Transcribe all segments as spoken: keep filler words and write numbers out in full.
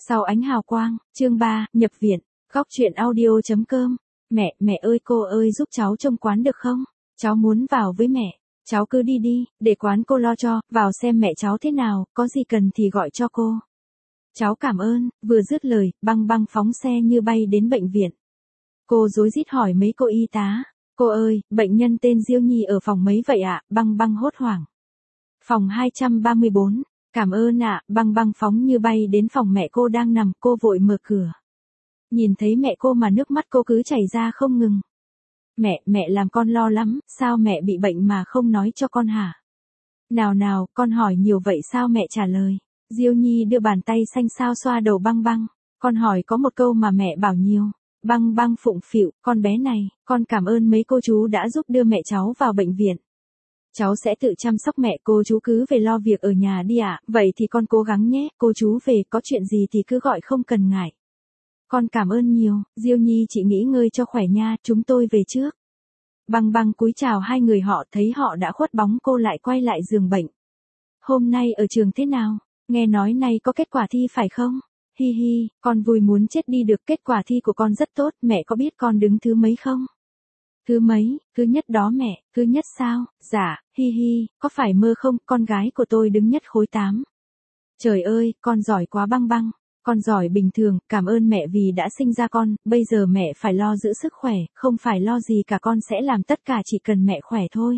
Sau ánh hào quang, chương ba, nhập viện, góc truyện audio.com. Mẹ, mẹ ơi cô ơi giúp cháu trông quán được không? Cháu muốn vào với mẹ. Cháu cứ đi đi, để quán cô lo cho, vào xem mẹ cháu thế nào, có gì cần thì gọi cho cô. Cháu cảm ơn, vừa dứt lời, Băng Băng phóng xe như bay đến bệnh viện. Cô rối rít hỏi mấy cô y tá. Cô ơi, bệnh nhân tên Diêu Nhi ở phòng mấy vậy ạ? Băng Băng hốt hoảng. Phòng hai trăm ba mươi bốn. Cảm ơn ạ, Băng Băng phóng như bay đến phòng mẹ cô đang nằm, cô vội mở cửa. Nhìn thấy mẹ cô mà nước mắt cô cứ chảy ra không ngừng. Mẹ, mẹ làm con lo lắm, sao mẹ bị bệnh mà không nói cho con hả? Nào nào, con hỏi nhiều vậy sao mẹ trả lời? Diêu Nhi đưa bàn tay xanh xao xoa đầu Băng Băng. Con hỏi có một câu mà mẹ bảo nhiều. Băng Băng phụng phịu, con bé này, con cảm ơn mấy cô chú đã giúp đưa mẹ cháu vào bệnh viện. Cháu sẽ tự chăm sóc mẹ, cô chú cứ về lo việc ở nhà đi ạ, à. Vậy thì con cố gắng nhé, cô chú về có chuyện gì thì cứ gọi không cần ngại. Con cảm ơn nhiều, Diêu Nhi chị nghỉ ngơi cho khỏe nha, chúng tôi về trước. Băng Băng cúi chào hai người họ, thấy họ đã khuất bóng cô lại quay lại giường bệnh. Hôm nay ở trường thế nào? Nghe nói nay có kết quả thi phải không? Hi hi, con vui muốn chết đi được, kết quả thi của con rất tốt, mẹ có biết con đứng thứ mấy không? Thứ mấy, thứ nhất đó mẹ, thứ nhất sao? Dạ, hi hi, có phải mơ không, con gái của tôi đứng nhất khối tám. Trời ơi, con giỏi quá Băng Băng, con giỏi bình thường, cảm ơn mẹ vì đã sinh ra con, bây giờ mẹ phải lo giữ sức khỏe, không phải lo gì cả, con sẽ làm tất cả chỉ cần mẹ khỏe thôi.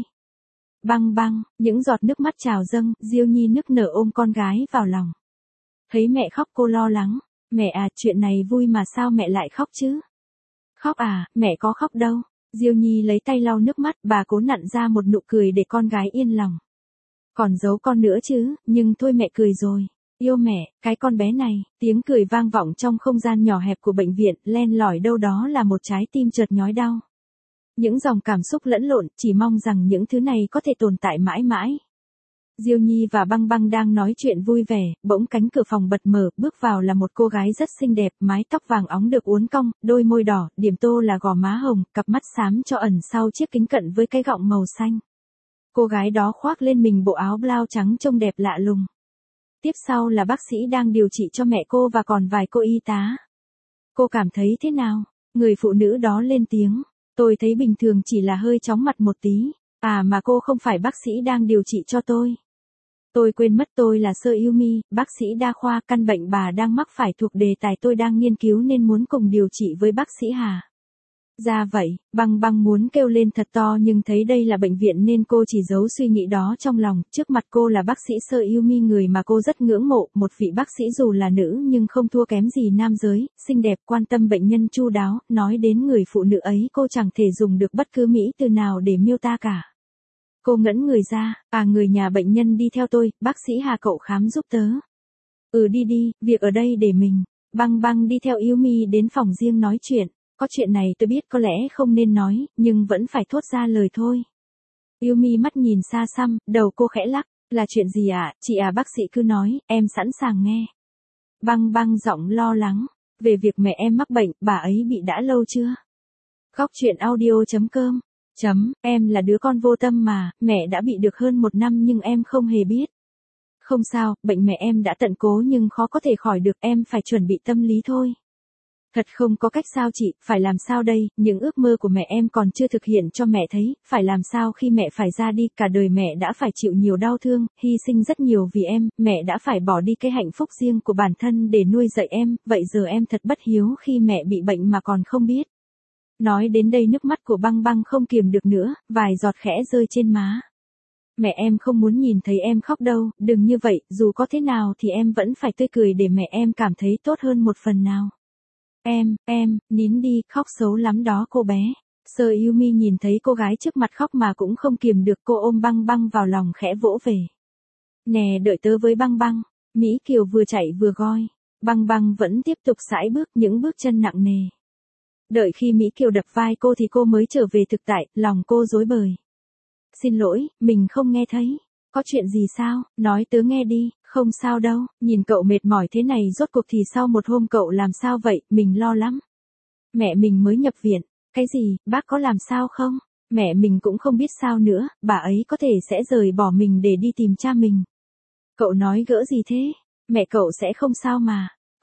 Băng Băng, những giọt nước mắt trào dâng, Diêu Nhi nức nở ôm con gái vào lòng. Thấy mẹ khóc cô lo lắng, mẹ à, chuyện này vui mà sao mẹ lại khóc chứ? Khóc à, mẹ có khóc đâu. Diêu Nhi lấy tay lau nước mắt, bà cố nặn ra một nụ cười để con gái yên lòng. Còn giấu con nữa chứ, nhưng thôi mẹ cười rồi. Yêu mẹ, cái con bé này, tiếng cười vang vọng trong không gian nhỏ hẹp của bệnh viện, len lỏi đâu đó là một trái tim chợt nhói đau. Những dòng cảm xúc lẫn lộn, chỉ mong rằng những thứ này có thể tồn tại mãi mãi. Diêu Nhi và Băng Băng đang nói chuyện vui vẻ, bỗng cánh cửa phòng bật mở, bước vào là một cô gái rất xinh đẹp, mái tóc vàng óng được uốn cong, đôi môi đỏ, điểm tô là gò má hồng, cặp mắt xám cho ẩn sau chiếc kính cận với cái gọng màu xanh. Cô gái đó khoác lên mình bộ áo blau trắng trông đẹp lạ lùng. Tiếp sau là bác sĩ đang điều trị cho mẹ cô và còn vài cô y tá. Cô cảm thấy thế nào? Người phụ nữ đó lên tiếng. Tôi thấy bình thường, chỉ là hơi chóng mặt một tí. À mà cô không phải bác sĩ đang điều trị cho tôi. Tôi quên mất tôi là Sơ Yumi, bác sĩ đa khoa, căn bệnh bà đang mắc phải thuộc đề tài tôi đang nghiên cứu nên muốn cùng điều trị với bác sĩ Hà. Ra vậy, Băng Băng muốn kêu lên thật to nhưng thấy đây là bệnh viện nên cô chỉ giấu suy nghĩ đó trong lòng. Trước mặt cô là bác sĩ Sơ Yumi, người mà cô rất ngưỡng mộ, một vị bác sĩ dù là nữ nhưng không thua kém gì nam giới, xinh đẹp, quan tâm bệnh nhân chu đáo. Nói đến người phụ nữ ấy cô chẳng thể dùng được bất cứ mỹ từ nào để miêu tả cả. Cô ngẩn người ra, à người nhà bệnh nhân đi theo tôi, bác sĩ Hà cậu khám giúp tớ. Ừ đi đi, việc ở đây để mình. Băng Băng đi theo Yumi đến phòng riêng nói chuyện. Có chuyện này tôi biết có lẽ không nên nói, nhưng vẫn phải thốt ra lời thôi. Yumi mắt nhìn xa xăm, đầu cô khẽ lắc, là chuyện gì ạ, à? Chị à bác sĩ cứ nói, em sẵn sàng nghe. Băng Băng giọng lo lắng, về việc mẹ em mắc bệnh, bà ấy bị đã lâu chưa? Góc truyện audio.com. Chấm, em là đứa con vô tâm mà, mẹ đã bị được hơn một năm nhưng em không hề biết. Không sao, bệnh mẹ em đã tận cố nhưng khó có thể khỏi được, em phải chuẩn bị tâm lý thôi. Thật không có cách sao chị, phải làm sao đây, những ước mơ của mẹ em còn chưa thực hiện cho mẹ thấy, phải làm sao khi mẹ phải ra đi, cả đời mẹ đã phải chịu nhiều đau thương, hy sinh rất nhiều vì em, mẹ đã phải bỏ đi cái hạnh phúc riêng của bản thân để nuôi dạy em, vậy giờ em thật bất hiếu khi mẹ bị bệnh mà còn không biết. Nói đến đây nước mắt của Băng Băng không kiềm được nữa, vài giọt khẽ rơi trên má. Mẹ em không muốn nhìn thấy em khóc đâu, đừng như vậy, dù có thế nào thì em vẫn phải tươi cười để mẹ em cảm thấy tốt hơn một phần nào. Em, em, nín đi, khóc xấu lắm đó cô bé. Sơ Yumi nhìn thấy cô gái trước mặt khóc mà cũng không kiềm được, cô ôm Băng Băng vào lòng khẽ vỗ về. Nè đợi tớ với Băng Băng. Mỹ Kiều vừa chạy vừa gọi. Băng Băng vẫn tiếp tục sải bước, những bước chân nặng nề. Đợi khi Mỹ Kiều đập vai cô thì cô mới trở về thực tại, lòng cô rối bời. Xin lỗi, mình không nghe thấy. Có chuyện gì sao, nói tớ nghe đi. Không sao đâu, nhìn cậu mệt mỏi thế này rốt cuộc thì sau một hôm cậu làm sao vậy, mình lo lắm. Mẹ mình mới nhập viện. Cái gì, bác có làm sao không? Mẹ mình cũng không biết sao nữa, bà ấy có thể sẽ rời bỏ mình để đi tìm cha mình. Cậu nói gỡ gì thế? Mẹ cậu sẽ không sao mà.